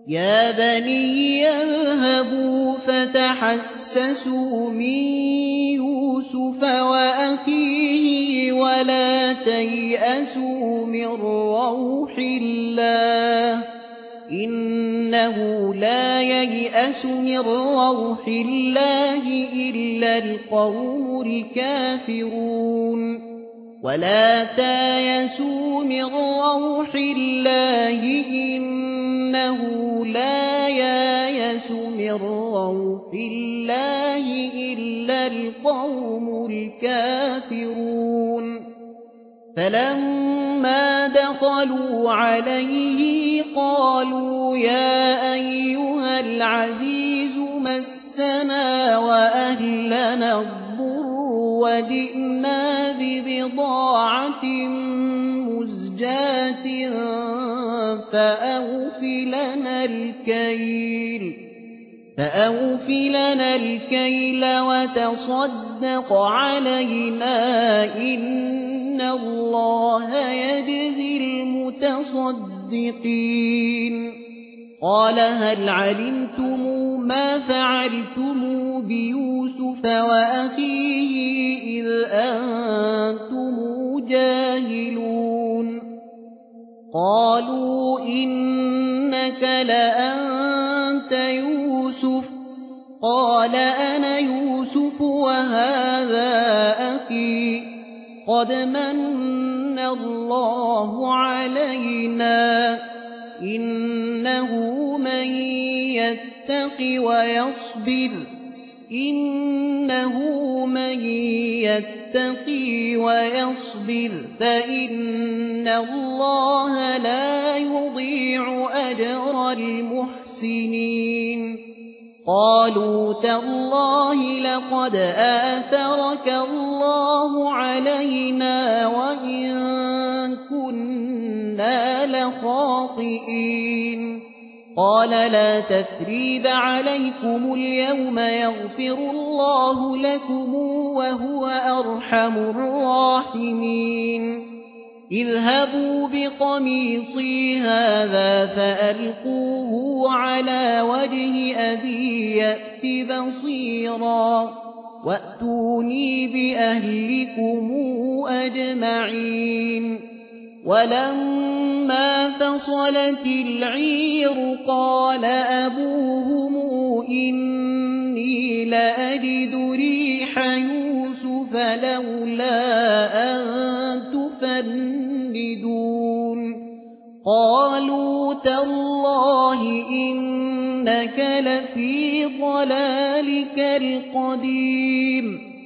يا بني اذهبوا فتحسسوا من يوسف وأخيه ولا تيأسوا من روح الله إنه لا ييأس من روح الله إلا القوم الكافرون ولا تيأسوا من روح الله إنه لا ييأس من روح الله إلا القوم الكافرون فلما دخلوا عليه قالوا يا أيها العزيز مسنا وأهلنا الضر وجئنا ببضاعة مزجاة فأوف لنا الكيل وتصدق علينا إن الله يجزي المتصدقين قال هل علمتم ما فعلتم بيوسف وأخيه إذ أنتم جاهلون قالوا إنك لأنت يوسف قال أنا يوسف وهذا أخي قد من الله علينا إنه من يتقي ويصبر فإن الله لا يضيع أجر المحسنين قالوا تالله لقد آثرك الله علينا وإن كنا لخاطئين قال لا تثريب عليكم اليوم يغفر الله لكم وهو أرحم الراحمين اذهبوا بقميصي هذا فألقوه على وجه أبي يأت بصيرا وأتوني بأهلكم أجمعين ولما فصلت العير قال أبوهم إني لأجد ريح يوسف لولا أن تفندون قالوا تالله إنك لفي ضلالك القديم